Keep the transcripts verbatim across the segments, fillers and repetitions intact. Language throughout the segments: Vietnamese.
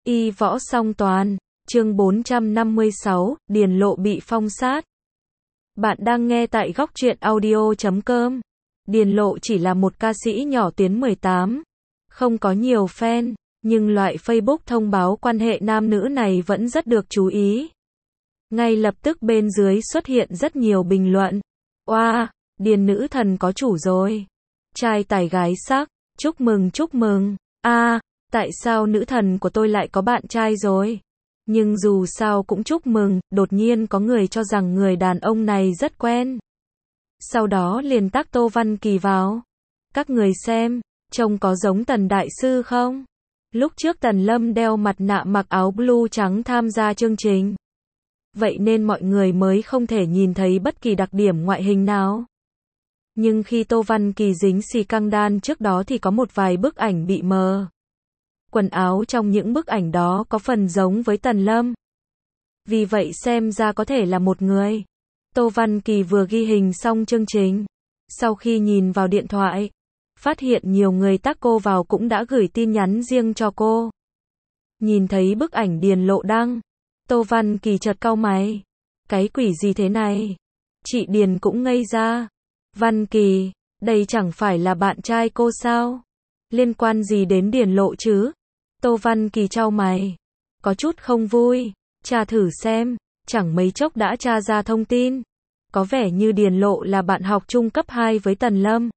Y võ song toàn, chương bốn trăm năm mươi sáu, Điền Lộ bị phong sát. Bạn đang nghe tại góc truyện audio chấm com. Điền Lộ chỉ là một ca sĩ nhỏ tiến mười tám, không có nhiều fan, nhưng loại Facebook thông báo quan hệ nam nữ này vẫn rất được chú ý. Ngay lập tức bên dưới xuất hiện rất nhiều bình luận. Oa, wow, Điền nữ thần có chủ rồi. Trai tài gái sắc, chúc mừng chúc mừng. A, à, tại sao nữ thần của tôi lại có bạn trai rồi? Nhưng dù sao cũng chúc mừng, đột nhiên có người cho rằng người đàn ông này rất quen. Sau đó liền tác Tô Văn Kỳ vào. Các người xem, trông có giống Tần Đại Sư không? Lúc trước Tần Lâm đeo mặt nạ mặc áo blue trắng tham gia chương trình. Vậy nên mọi người mới không thể nhìn thấy bất kỳ đặc điểm ngoại hình nào. Nhưng khi Tô Văn Kỳ dính xì căng đan trước đó thì có một vài bức ảnh bị mờ. Quần áo trong những bức ảnh đó có phần giống với Tần Lâm. Vì vậy xem ra có thể là một người. Tô Văn Kỳ vừa ghi hình xong chương trình. Sau khi nhìn vào điện thoại, phát hiện nhiều người tác cô vào cũng đã gửi tin nhắn riêng cho cô. Nhìn thấy bức ảnh Điền Lộ đăng, Tô Văn Kỳ chợt cau mày. Cái quỷ gì thế này? Chị Điền cũng ngây ra. Văn Kỳ, đây chẳng phải là bạn trai cô sao? Liên quan gì đến Điền Lộ chứ? Tô Văn Kỳ chau mày. Có chút không vui. Tra thử xem. Chẳng mấy chốc đã tra ra thông tin. Có vẻ như Điền Lộ là bạn học chung cấp hai với Tần Lâm.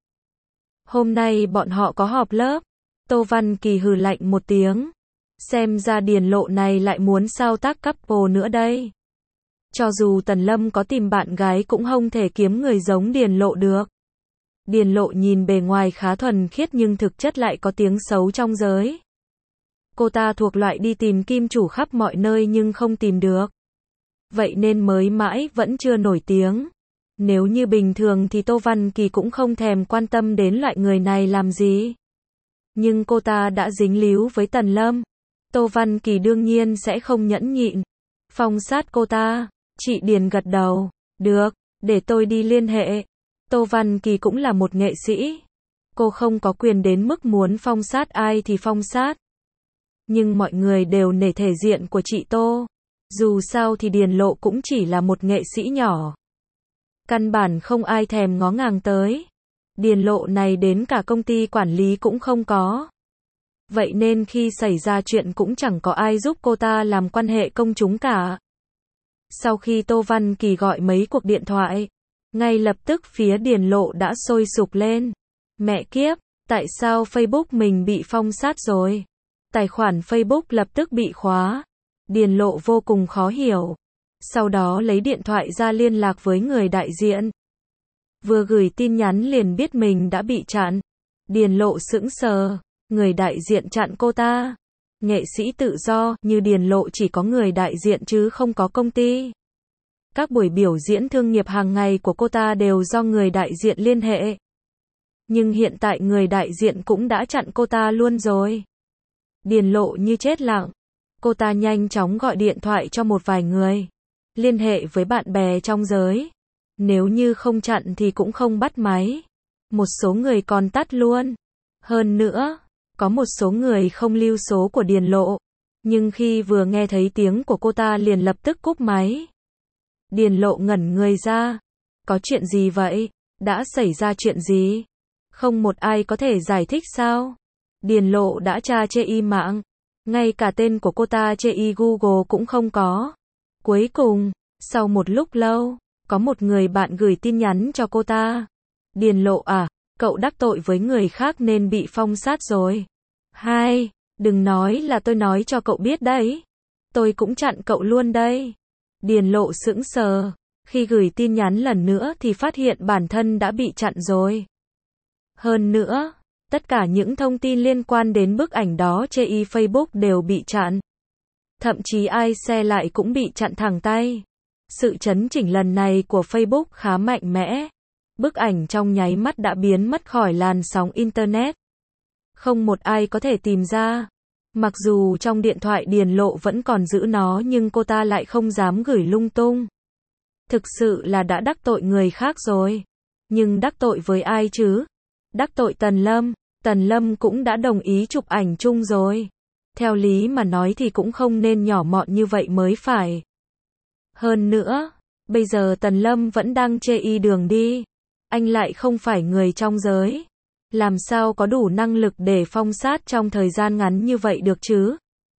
Hôm nay bọn họ có họp lớp. Tô Văn Kỳ hừ lạnh một tiếng. Xem ra Điền Lộ này lại muốn sao tác couple nữa đây. Cho dù Tần Lâm có tìm bạn gái cũng không thể kiếm người giống Điền Lộ được. Điền Lộ nhìn bề ngoài khá thuần khiết nhưng thực chất lại có tiếng xấu trong giới. Cô ta thuộc loại đi tìm kim chủ khắp mọi nơi nhưng không tìm được. Vậy nên mới mãi vẫn chưa nổi tiếng. Nếu như bình thường thì Tô Văn Kỳ cũng không thèm quan tâm đến loại người này làm gì. Nhưng cô ta đã dính líu với Tần Lâm. Tô Văn Kỳ đương nhiên sẽ không nhẫn nhịn. Phong sát cô ta. Chị Điền gật đầu. Được, để tôi đi liên hệ. Tô Văn Kỳ cũng là một nghệ sĩ. Cô không có quyền đến mức muốn phong sát ai thì phong sát. Nhưng mọi người đều nể thể diện của chị Tô. Dù sao thì Điền Lộ cũng chỉ là một nghệ sĩ nhỏ. Căn bản không ai thèm ngó ngàng tới. Điền Lộ này đến cả công ty quản lý cũng không có. Vậy nên khi xảy ra chuyện cũng chẳng có ai giúp cô ta làm quan hệ công chúng cả. Sau khi Tô Văn Kỳ gọi mấy cuộc điện thoại, ngay lập tức phía Điền Lộ đã sôi sục lên. Mẹ kiếp, tại sao Facebook mình bị phong sát rồi? Tài khoản Facebook lập tức bị khóa. Điền Lộ vô cùng khó hiểu. Sau đó lấy điện thoại ra liên lạc với người đại diện. Vừa gửi tin nhắn liền biết mình đã bị chặn. Điền Lộ sững sờ. Người đại diện chặn cô ta. Nghệ sĩ tự do như Điền Lộ chỉ có người đại diện chứ không có công ty. Các buổi biểu diễn thương nghiệp hàng ngày của cô ta đều do người đại diện liên hệ. Nhưng hiện tại người đại diện cũng đã chặn cô ta luôn rồi. Điền Lộ như chết lặng. Cô ta nhanh chóng gọi điện thoại cho một vài người. Liên hệ với bạn bè trong giới. Nếu như không chặn thì cũng không bắt máy. Một số người còn tắt luôn. Hơn nữa, có một số người không lưu số của Điền Lộ. Nhưng khi vừa nghe thấy tiếng của cô ta liền lập tức cúp máy. Điền Lộ ngẩn người ra. Có chuyện gì vậy? Đã xảy ra chuyện gì? Không một ai có thể giải thích sao? Điền Lộ đã tra chê y mạng. Ngay cả tên của cô ta chê y Google cũng không có. Cuối cùng, sau một lúc lâu, có một người bạn gửi tin nhắn cho cô ta. Điền Lộ à, cậu đắc tội với người khác nên bị phong sát rồi. Hai, đừng nói là tôi nói cho cậu biết đấy. Tôi cũng chặn cậu luôn đây. Điền Lộ sững sờ. Khi gửi tin nhắn lần nữa thì phát hiện bản thân đã bị chặn rồi. Hơn nữa, tất cả những thông tin liên quan đến bức ảnh đó trên y Facebook đều bị chặn. Thậm chí ai share lại cũng bị chặn thẳng tay. Sự chấn chỉnh lần này của Facebook khá mạnh mẽ. Bức ảnh trong nháy mắt đã biến mất khỏi làn sóng Internet. Không một ai có thể tìm ra. Mặc dù trong điện thoại Điền Lộ vẫn còn giữ nó nhưng cô ta lại không dám gửi lung tung. Thực sự là đã đắc tội người khác rồi. Nhưng đắc tội với ai chứ? Đắc tội Tần Lâm. Tần Lâm cũng đã đồng ý chụp ảnh chung rồi. Theo lý mà nói thì cũng không nên nhỏ mọn như vậy mới phải. Hơn nữa, bây giờ Tần Lâm vẫn đang chê y đường đi. Anh lại không phải người trong giới. Làm sao có đủ năng lực để phong sát trong thời gian ngắn như vậy được chứ?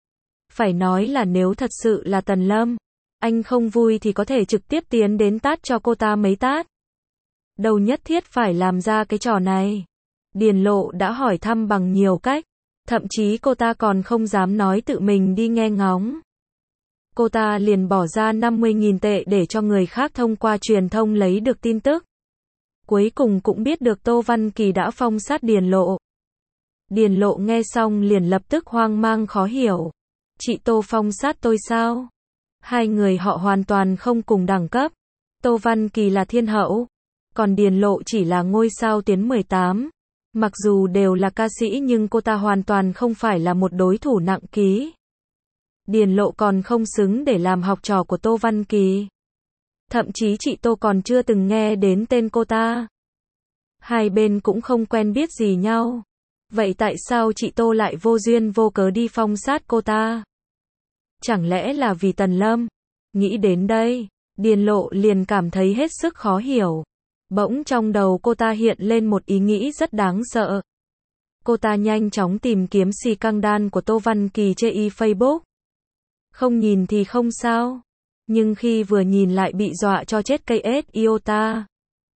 Phải nói là nếu thật sự là Tần Lâm, anh không vui thì có thể trực tiếp tiến đến tát cho cô ta mấy tát. Đâu nhất thiết phải làm ra cái trò này. Điền Lộ đã hỏi thăm bằng nhiều cách. Thậm chí cô ta còn không dám nói tự mình đi nghe ngóng. Cô ta liền bỏ ra năm mươi nghìn tệ để cho người khác thông qua truyền thông lấy được tin tức. Cuối cùng cũng biết được Tô Văn Kỳ đã phong sát Điền Lộ. Điền Lộ nghe xong liền lập tức hoang mang khó hiểu. Chị Tô phong sát tôi sao? Hai người họ hoàn toàn không cùng đẳng cấp. Tô Văn Kỳ là thiên hậu, còn Điền Lộ chỉ là ngôi sao tuyến mười tám. Mặc dù đều là ca sĩ nhưng cô ta hoàn toàn không phải là một đối thủ nặng ký. Điền Lộ còn không xứng để làm học trò của Tô Văn Kỳ. Thậm chí chị Tô còn chưa từng nghe đến tên cô ta. Hai bên cũng không quen biết gì nhau. Vậy tại sao chị Tô lại vô duyên vô cớ đi phong sát cô ta? Chẳng lẽ là vì Tần Lâm? Nghĩ đến đây, Điền Lộ liền cảm thấy hết sức khó hiểu. Bỗng trong đầu cô ta hiện lên một ý nghĩ rất đáng sợ. Cô ta nhanh chóng tìm kiếm xì căng đan của Tô Văn Kỳ trên y Facebook. Không nhìn thì không sao. Nhưng khi vừa nhìn lại bị dọa cho chết cây ét iota.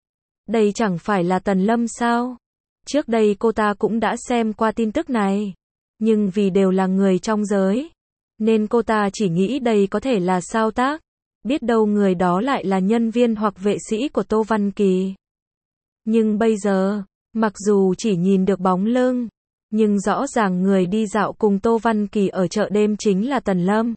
Đây chẳng phải là Tần Lâm sao? Trước đây cô ta cũng đã xem qua tin tức này. Nhưng vì đều là người trong giới, nên cô ta chỉ nghĩ đây có thể là sao tác. Biết đâu người đó lại là nhân viên hoặc vệ sĩ của Tô Văn Kỳ. Nhưng bây giờ, mặc dù chỉ nhìn được bóng lưng, nhưng rõ ràng người đi dạo cùng Tô Văn Kỳ ở chợ đêm chính là Tần Lâm.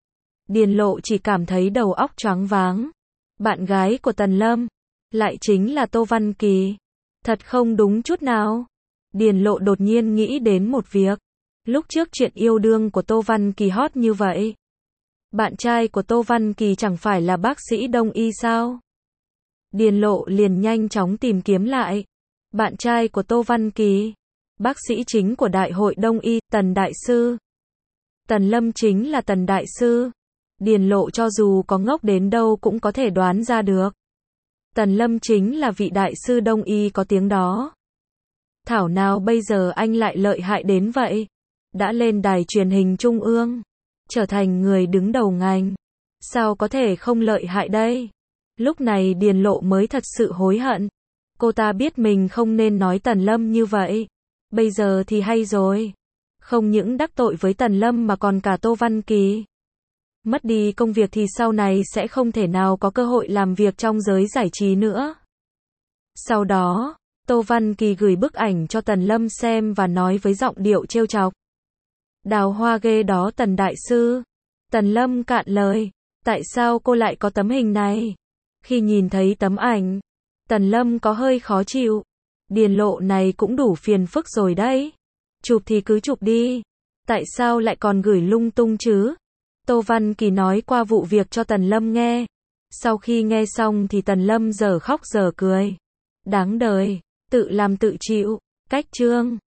Điền Lộ chỉ cảm thấy đầu óc choáng váng. Bạn gái của Tần Lâm lại chính là Tô Văn Kỳ. Thật không đúng chút nào. Điền Lộ đột nhiên nghĩ đến một việc. Lúc trước chuyện yêu đương của Tô Văn Kỳ hot như vậy. Bạn trai của Tô Văn Kỳ chẳng phải là bác sĩ đông y sao? Điền Lộ liền nhanh chóng tìm kiếm lại. Bạn trai của Tô Văn Kỳ, bác sĩ chính của Đại hội Đông y, Tần Đại Sư. Tần Lâm chính là Tần Đại Sư. Điền Lộ cho dù có ngốc đến đâu cũng có thể đoán ra được. Tần Lâm chính là vị Đại Sư Đông y có tiếng đó. Thảo nào bây giờ anh lại lợi hại đến vậy? Đã lên đài truyền hình trung ương, trở thành người đứng đầu ngành. Sao có thể không lợi hại đây? Lúc này Điền Lộ mới thật sự hối hận. Cô ta biết mình không nên nói Tần Lâm như vậy. Bây giờ thì hay rồi. Không những đắc tội với Tần Lâm mà còn cả Tô Văn Kỳ. Mất đi công việc thì sau này sẽ không thể nào có cơ hội làm việc trong giới giải trí nữa. Sau đó, Tô Văn Kỳ gửi bức ảnh cho Tần Lâm xem và nói với giọng điệu trêu chọc. Đào hoa ghê đó Tần Đại Sư. Tần Lâm cạn lời. Tại sao cô lại có tấm hình này? Khi nhìn thấy tấm ảnh, Tần Lâm có hơi khó chịu. Điền Lộ này cũng đủ phiền phức rồi đấy. Chụp thì cứ chụp đi. Tại sao lại còn gửi lung tung chứ? Tô Văn Kỳ nói qua vụ việc cho Tần Lâm nghe. Sau khi nghe xong thì Tần Lâm giờ khóc giờ cười. Đáng đời, tự làm tự chịu. Cách chương